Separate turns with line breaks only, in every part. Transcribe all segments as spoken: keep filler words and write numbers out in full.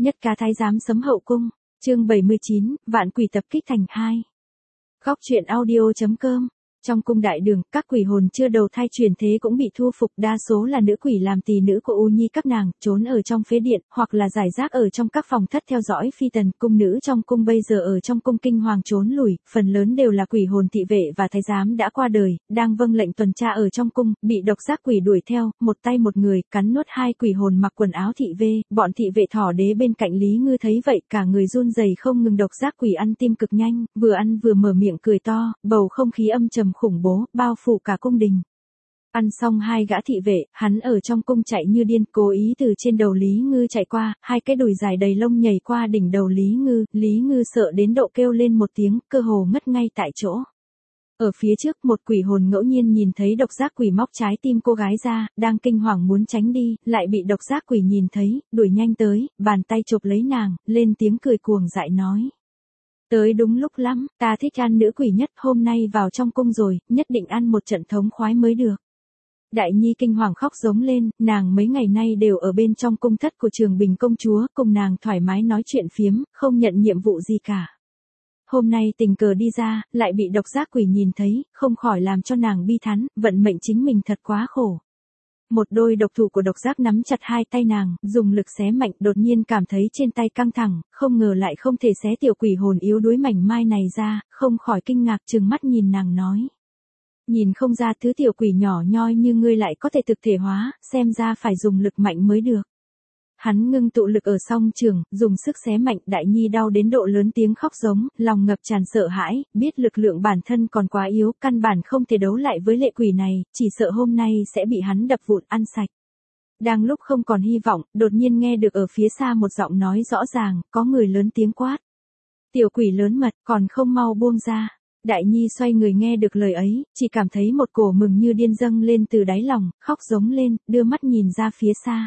Nhất cá thái giám sấm hậu cung, chương bảy mươi chín, vạn quỷ tập kích thành hai. Góc truyện audio.com. Trong cung đại đường, các quỷ hồn chưa đầu thai chuyển thế cũng bị thu phục, đa số là nữ quỷ làm tỳ nữ của U Nhi các nàng, trốn ở trong phế điện, hoặc là giải rác ở trong các phòng thất theo dõi phi tần. Cung nữ trong cung bây giờ ở trong cung kinh hoàng trốn lùi, phần lớn đều là quỷ hồn thị vệ và thái giám đã qua đời, đang vâng lệnh tuần tra ở trong cung, bị độc giác quỷ đuổi theo, một tay một người, cắn nuốt hai quỷ hồn mặc quần áo thị vệ. Bọn thị vệ thỏ đế bên cạnh Lý Ngư thấy vậy, cả người run rẩy không ngừng. Độc giác quỷ ăn tim cực nhanh, vừa ăn vừa mở miệng cười to, bầu không khí âm trầm khủng bố, bao phủ cả cung đình. Ăn xong hai gã thị vệ, hắn ở trong cung chạy như điên, cố ý từ trên đầu Lý Ngư chạy qua, hai cái đùi dài đầy lông nhảy qua đỉnh đầu Lý Ngư, Lý Ngư sợ đến độ kêu lên một tiếng, cơ hồ ngất ngay tại chỗ. Ở phía trước, một quỷ hồn ngẫu nhiên nhìn thấy độc giác quỷ móc trái tim cô gái ra, đang kinh hoàng muốn tránh đi, lại bị độc giác quỷ nhìn thấy, đuổi nhanh tới, bàn tay chộp lấy nàng, lên tiếng cười cuồng dại nói. Tới đúng lúc lắm, ta thích ăn nữ quỷ nhất, hôm nay vào trong cung rồi, nhất định ăn một trận thống khoái mới được. Đại Nhi kinh hoàng khóc giống lên, nàng mấy ngày nay đều ở bên trong cung thất của Trường Bình công chúa, cùng nàng thoải mái nói chuyện phiếm, không nhận nhiệm vụ gì cả. Hôm nay tình cờ đi ra, lại bị độc giác quỷ nhìn thấy, không khỏi làm cho nàng bi thán, vận mệnh chính mình thật quá khổ. Một đôi độc thủ của độc giác nắm chặt hai tay nàng, dùng lực xé mạnh, đột nhiên cảm thấy trên tay căng thẳng, không ngờ lại không thể xé tiểu quỷ hồn yếu đuối mảnh mai này ra, không khỏi kinh ngạc trừng mắt nhìn nàng nói. Nhìn không ra thứ tiểu quỷ nhỏ nhoi như ngươi lại có thể thực thể hóa, xem ra phải dùng lực mạnh mới được. Hắn ngưng tụ lực ở song trường, dùng sức xé mạnh. Đại Nhi đau đến độ lớn tiếng khóc giống, lòng ngập tràn sợ hãi, biết lực lượng bản thân còn quá yếu, căn bản không thể đấu lại với lệ quỷ này, chỉ sợ hôm nay sẽ bị hắn đập vụn ăn sạch. Đang lúc không còn hy vọng, đột nhiên nghe được ở phía xa một giọng nói rõ ràng, có người lớn tiếng quát. Tiểu quỷ lớn mật, còn không mau buông ra. Đại Nhi xoay người nghe được lời ấy, chỉ cảm thấy một cổ mừng như điên dâng lên từ đáy lòng, khóc giống lên, đưa mắt nhìn ra phía xa.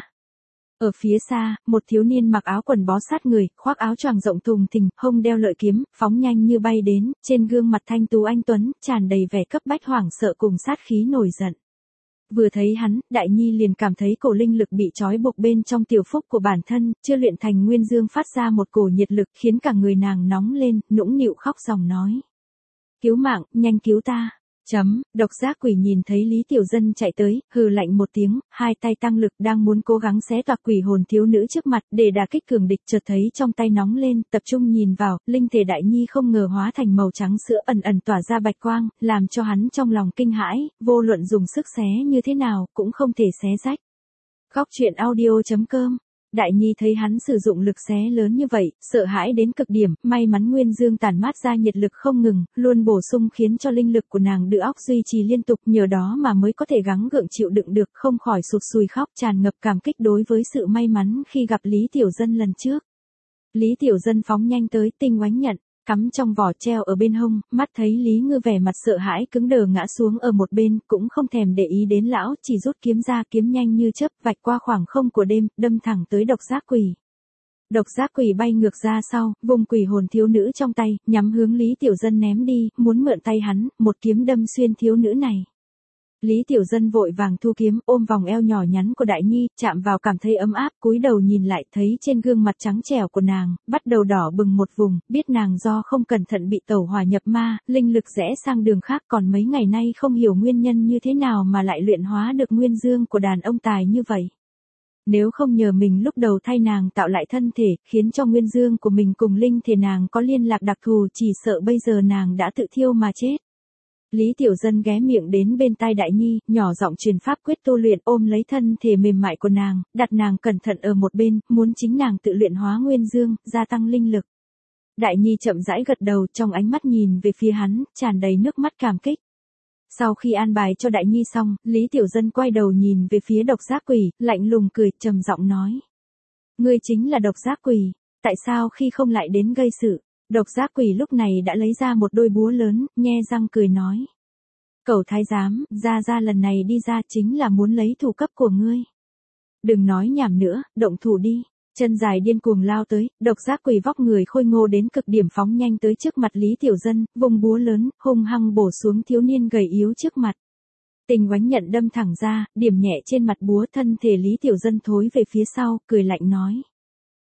Ở phía xa, một thiếu niên mặc áo quần bó sát người, khoác áo choàng rộng thùng thình, hông đeo lợi kiếm, phóng nhanh như bay đến, trên gương mặt thanh tú anh tuấn, tràn đầy vẻ cấp bách hoảng sợ cùng sát khí nổi giận. Vừa thấy hắn, Đại Nhi liền cảm thấy cổ linh lực bị trói buộc bên trong tiểu phúc của bản thân, chưa luyện thành nguyên dương phát ra một cổ nhiệt lực khiến cả người nàng nóng lên, nũng nịu khóc ròng nói. Cứu mạng, nhanh cứu ta. Chấm, độc giác quỷ nhìn thấy Lý Tiểu Dân chạy tới, hừ lạnh một tiếng, hai tay tăng lực đang muốn cố gắng xé toạc quỷ hồn thiếu nữ trước mặt để đả kích cường địch, chợt thấy trong tay nóng lên, tập trung nhìn vào, linh thể Đại Nhi không ngờ hóa thành màu trắng sữa ẩn ẩn tỏa ra bạch quang, làm cho hắn trong lòng kinh hãi, vô luận dùng sức xé như thế nào, cũng không thể xé rách. Góc truyện audio.com. Đại Nhi thấy hắn sử dụng lực xé lớn như vậy, sợ hãi đến cực điểm, may mắn nguyên dương tản mát ra nhiệt lực không ngừng, luôn bổ sung khiến cho linh lực của nàng đự óc duy trì liên tục, nhờ đó mà mới có thể gắng gượng chịu đựng được, không khỏi sụt sùi khóc, tràn ngập cảm kích đối với sự may mắn khi gặp Lý Tiểu Dân lần trước. Lý Tiểu Dân phóng nhanh tới, tinh oánh nhận, cắm trong vỏ treo ở bên hông, mắt thấy Lý Ngư vẻ mặt sợ hãi cứng đờ ngã xuống ở một bên, cũng không thèm để ý đến lão, chỉ rút kiếm ra, kiếm nhanh như chớp, vạch qua khoảng không của đêm, đâm thẳng tới độc giác quỷ. Độc giác quỷ bay ngược ra sau, vùng quỷ hồn thiếu nữ trong tay, nhắm hướng Lý Tiểu Dân ném đi, muốn mượn tay hắn, một kiếm đâm xuyên thiếu nữ này. Lý Tiểu Dân vội vàng thu kiếm, ôm vòng eo nhỏ nhắn của Đại Nhi, chạm vào cảm thấy ấm áp, cúi đầu nhìn lại thấy trên gương mặt trắng trẻo của nàng, bắt đầu đỏ bừng một vùng, biết nàng do không cẩn thận bị tẩu hỏa nhập ma, linh lực rẽ sang đường khác, còn mấy ngày nay không hiểu nguyên nhân như thế nào mà lại luyện hóa được nguyên dương của đàn ông tài như vậy. Nếu không nhờ mình lúc đầu thay nàng tạo lại thân thể, khiến cho nguyên dương của mình cùng linh thể nàng có liên lạc đặc thù, chỉ sợ bây giờ nàng đã tự thiêu mà chết. Lý Tiểu Dân ghé miệng đến bên tai Đại Nhi, nhỏ giọng truyền pháp quyết tu luyện, ôm lấy thân thể mềm mại của nàng, đặt nàng cẩn thận ở một bên, muốn chính nàng tự luyện hóa nguyên dương, gia tăng linh lực. Đại Nhi chậm rãi gật đầu, trong ánh mắt nhìn về phía hắn, tràn đầy nước mắt cảm kích. Sau khi an bài cho Đại Nhi xong, Lý Tiểu Dân quay đầu nhìn về phía độc giác quỷ, lạnh lùng cười, trầm giọng nói. Ngươi chính là độc giác quỷ, tại sao khi không lại đến gây sự? Độc giác quỷ lúc này đã lấy ra một đôi búa lớn, nhe răng cười nói. Cẩu thái giám, ra ra lần này đi ra chính là muốn lấy thủ cấp của ngươi. Đừng nói nhảm nữa, động thủ đi. Chân dài điên cuồng lao tới, độc giác quỷ vóc người khôi ngô đến cực điểm phóng nhanh tới trước mặt Lý Tiểu Dân, vùng búa lớn, hung hăng bổ xuống thiếu niên gầy yếu trước mặt. Tình oánh nhận đâm thẳng ra, điểm nhẹ trên mặt búa, thân thể Lý Tiểu Dân thối về phía sau, cười lạnh nói.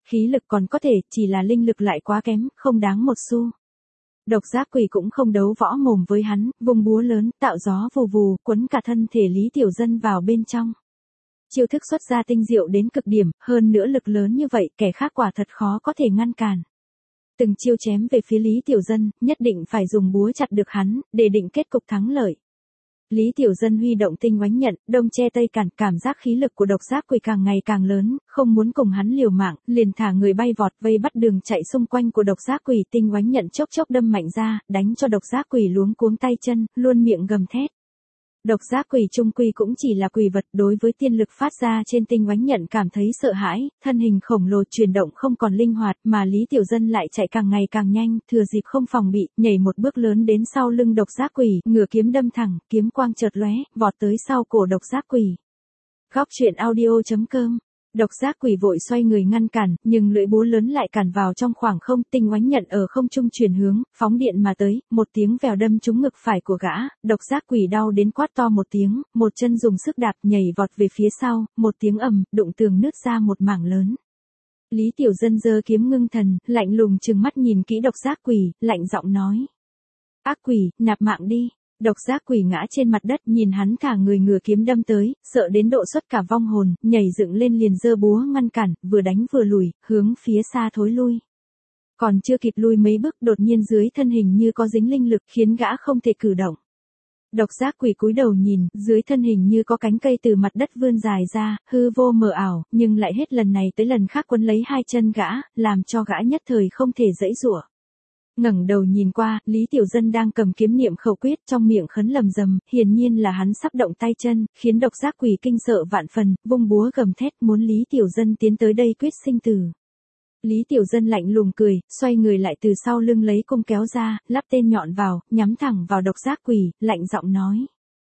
khí lực còn có thể, chỉ là linh lực lại quá kém, không đáng một xu. Độc giác quỷ cũng không đấu võ mồm với hắn, vùng búa lớn, tạo gió vù vù, quấn cả thân thể Lý Tiểu Dân vào bên trong. Chiêu thức xuất ra tinh diệu đến cực điểm, hơn nữa lực lớn như vậy, kẻ khác quả thật khó có thể ngăn cản. Từng chiêu chém về phía Lý Tiểu Dân, nhất định phải dùng búa chặt được hắn, để định kết cục thắng lợi. Lý Tiểu Dân huy động tinh oánh nhận, đông che tây cản, cảm giác khí lực của độc giác quỷ càng ngày càng lớn, không muốn cùng hắn liều mạng, liền thả người bay vọt vây bắt đường chạy xung quanh của độc giác quỷ, tinh oánh nhận chốc chốc đâm mạnh ra, đánh cho độc giác quỷ luống cuống tay chân, luôn miệng gầm thét. Độc giác quỷ trung quy cũng chỉ là quỷ vật, đối với tiên lực phát ra trên tinh oánh nhận cảm thấy sợ hãi, thân hình khổng lồ chuyển động không còn linh hoạt, mà Lý Tiểu Dân lại chạy càng ngày càng nhanh, thừa dịp không phòng bị, nhảy một bước lớn đến sau lưng độc giác quỷ, ngửa kiếm đâm thẳng, kiếm quang chợt lóe, vọt tới sau cổ độc giác quỷ. Góc truyện audio chấm com. Độc giác quỷ vội xoay người ngăn cản, nhưng lưỡi búa lớn lại cản vào trong khoảng không, tinh oánh nhận ở không trung chuyển hướng, phóng điện mà tới, một tiếng vèo đâm trúng ngực phải của gã, độc giác quỷ đau đến quát to một tiếng, một chân dùng sức đạp nhảy vọt về phía sau, một tiếng ầm, đụng tường nứt ra một mảng lớn. Lý Tiểu Dân giơ kiếm ngưng thần, lạnh lùng trừng mắt nhìn kỹ độc giác quỷ, lạnh giọng nói: "Ác quỷ, nạp mạng đi." Độc giác quỷ ngã trên mặt đất, nhìn hắn thả người ngửa kiếm đâm tới, sợ đến độ xuất cả vong hồn, nhảy dựng lên liền giơ búa ngăn cản, vừa đánh vừa lùi, hướng phía xa thối lui. Còn chưa kịp lui mấy bước, đột nhiên dưới thân hình như có dính linh lực, khiến gã không thể cử động. Độc giác quỷ cúi đầu nhìn, dưới thân hình như có cánh cây từ mặt đất vươn dài ra, hư vô mờ ảo, nhưng lại hết lần này tới lần khác quấn lấy hai chân gã, làm cho gã nhất thời không thể giãy giụa. Ngẩng đầu nhìn qua, Lý Tiểu Dân đang cầm kiếm niệm khẩu quyết, trong miệng khấn lầm rầm, hiển nhiên là hắn sắp động tay chân, khiến độc giác quỷ kinh sợ vạn phần, vung búa gầm thét muốn Lý Tiểu Dân tiến tới đây quyết sinh tử. Lý Tiểu Dân lạnh lùng cười, xoay người lại từ sau lưng lấy cung kéo ra, lắp tên nhọn vào, nhắm thẳng vào độc giác quỷ, lạnh giọng nói: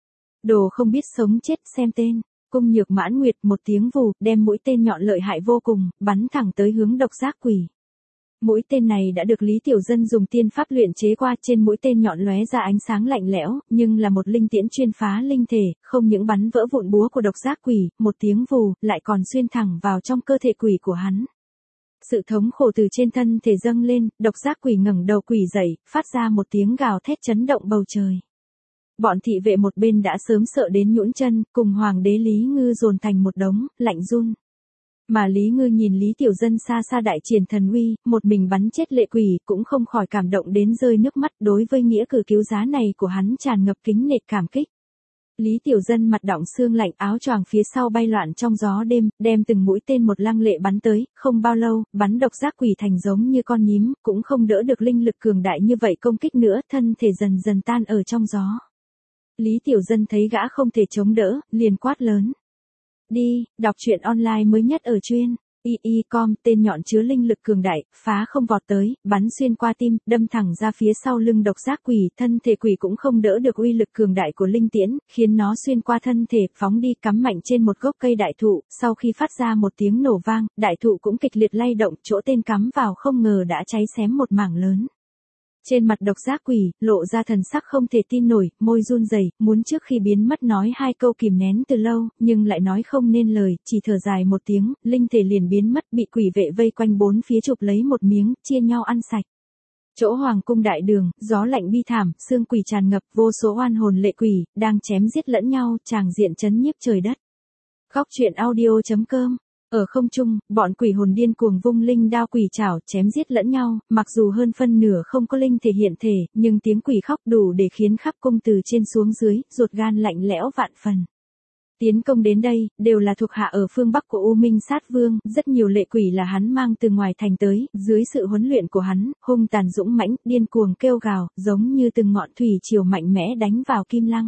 "Đồ không biết sống chết, xem tên." Cung Nhược Mãn Nguyệt một tiếng vù, đem mũi tên nhọn lợi hại vô cùng, bắn thẳng tới hướng độc giác quỷ. Mũi tên này đã được Lý Tiểu Dân dùng tiên pháp luyện chế qua, trên mũi tên nhọn lóe ra ánh sáng lạnh lẽo, nhưng là một linh tiễn chuyên phá linh thể, không những bắn vỡ vụn búa của độc giác quỷ, một tiếng vù, lại còn xuyên thẳng vào trong cơ thể quỷ của hắn. Sự thống khổ từ trên thân thể dâng lên, độc giác quỷ ngẩng đầu quỷ dậy, phát ra một tiếng gào thét chấn động bầu trời. Bọn thị vệ một bên đã sớm sợ đến nhũn chân, cùng hoàng đế Lý Ngư dồn thành một đống, lạnh run. Mà Lý Ngư nhìn Lý Tiểu Dân xa xa đại triển thần uy, một mình bắn chết lệ quỷ, cũng không khỏi cảm động đến rơi nước mắt, đối với nghĩa cử cứu giá này của hắn tràn ngập kính nể cảm kích. Lý Tiểu Dân mặt đọng sương lạnh, áo choàng phía sau bay loạn trong gió đêm, đem từng mũi tên một lăng lệ bắn tới, không bao lâu, bắn độc giác quỷ thành giống như con nhím, cũng không đỡ được linh lực cường đại như vậy công kích nữa, thân thể dần dần tan ở trong gió. Lý Tiểu Dân thấy gã không thể chống đỡ, liền quát lớn: "Đi, đọc truyện online mới nhất ở truyện i i chấm com." Tên nhọn chứa linh lực cường đại, phá không vọt tới, bắn xuyên qua tim, đâm thẳng ra phía sau lưng độc giác quỷ, thân thể quỷ cũng không đỡ được uy lực cường đại của linh tiễn, khiến nó xuyên qua thân thể, phóng đi cắm mạnh trên một gốc cây đại thụ, sau khi phát ra một tiếng nổ vang, đại thụ cũng kịch liệt lay động, chỗ tên cắm vào không ngờ đã cháy xém một mảng lớn. Trên mặt độc giác quỷ, lộ ra thần sắc không thể tin nổi, môi run rẩy, muốn trước khi biến mất nói hai câu kìm nén từ lâu, nhưng lại nói không nên lời, chỉ thở dài một tiếng, linh thể liền biến mất, bị quỷ vệ vây quanh bốn phía chụp lấy một miếng, chia nhau ăn sạch. Chỗ hoàng cung đại đường, gió lạnh bi thảm, xương quỷ tràn ngập, vô số oan hồn lệ quỷ, đang chém giết lẫn nhau, tràng diện chấn nhiếp trời đất. Góc truyện audio chấm com. Ở không trung, bọn quỷ hồn điên cuồng vung linh đao quỷ trảo chém giết lẫn nhau, mặc dù hơn phân nửa không có linh thể hiện thể, nhưng tiếng quỷ khóc đủ để khiến khắp cung từ trên xuống dưới, ruột gan lạnh lẽo vạn phần. Tiến công đến đây, đều là thuộc hạ ở phương Bắc của U Minh Sát Vương, rất nhiều lệ quỷ là hắn mang từ ngoài thành tới, dưới sự huấn luyện của hắn, hung tàn dũng mãnh, điên cuồng kêu gào, giống như từng ngọn thủy triều mạnh mẽ đánh vào kim lăng.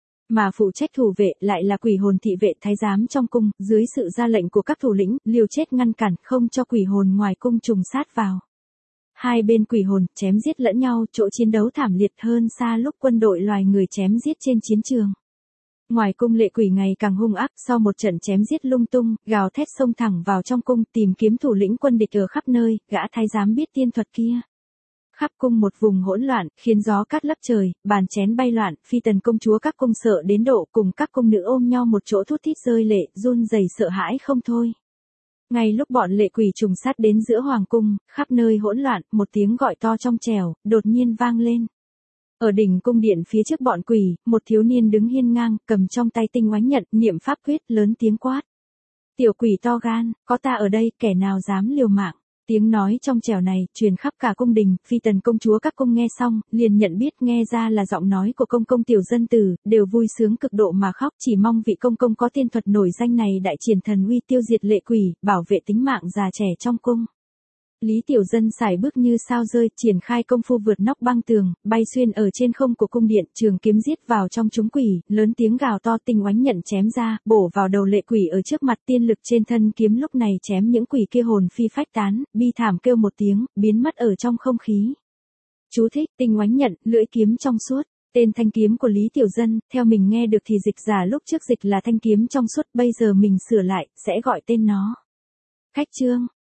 Mà phụ trách thủ vệ lại là quỷ hồn thị vệ thái giám trong cung, dưới sự ra lệnh của các thủ lĩnh, liều chết ngăn cản, không cho quỷ hồn ngoài cung trùng sát vào. Hai bên quỷ hồn chém giết lẫn nhau, chỗ chiến đấu thảm liệt hơn xa lúc quân đội loài người chém giết trên chiến trường. Ngoài cung lệ quỷ ngày càng hung ác, sau một trận chém giết lung tung, gào thét xông thẳng vào trong cung, tìm kiếm thủ lĩnh quân địch ở khắp nơi, gã thái giám biết tiên thuật kia. Khắp cung một vùng hỗn loạn, khiến gió cát lấp trời, bàn chén bay loạn, phi tần công chúa các cung sợ đến độ cùng các cung nữ ôm nhau một chỗ thút thít rơi lệ, run rẩy sợ hãi không thôi. Ngay lúc bọn lệ quỷ trùng sát đến giữa hoàng cung, khắp nơi hỗn loạn, một tiếng gọi to trong trẻo, đột nhiên vang lên. Ở đỉnh cung điện phía trước bọn quỷ, một thiếu niên đứng hiên ngang, cầm trong tay tinh oánh nhận, niệm pháp quyết, lớn tiếng quát. Tiểu quỷ to gan, có ta ở đây, kẻ nào dám liều mạng. Tiếng nói trong trẻo này, truyền khắp cả cung đình, phi tần công chúa các cung nghe xong, liền nhận biết nghe ra là giọng nói của công công tiểu dân tử, đều vui sướng cực độ mà khóc, chỉ mong vị công công có tiên thuật nổi danh này đại triển thần uy tiêu diệt lệ quỷ, bảo vệ tính mạng già trẻ trong cung. Lý Tiểu Dân sải bước như sao rơi, triển khai công phu vượt nóc băng tường, bay xuyên ở trên không của cung điện, trường kiếm giết vào trong chúng quỷ, lớn tiếng gào to, tinh oánh nhận chém ra, bổ vào đầu lệ quỷ ở trước mặt, tiên lực trên thân kiếm lúc này chém những quỷ kia hồn phi phách tán, bi thảm kêu một tiếng, biến mất ở trong không khí. Chú thích, tinh oánh nhận, lưỡi kiếm trong suốt. Tên thanh kiếm của Lý Tiểu Dân, theo mình nghe được thì dịch giả lúc trước dịch là thanh kiếm trong suốt, bây giờ mình sửa lại, sẽ gọi tên nó. Khách chương.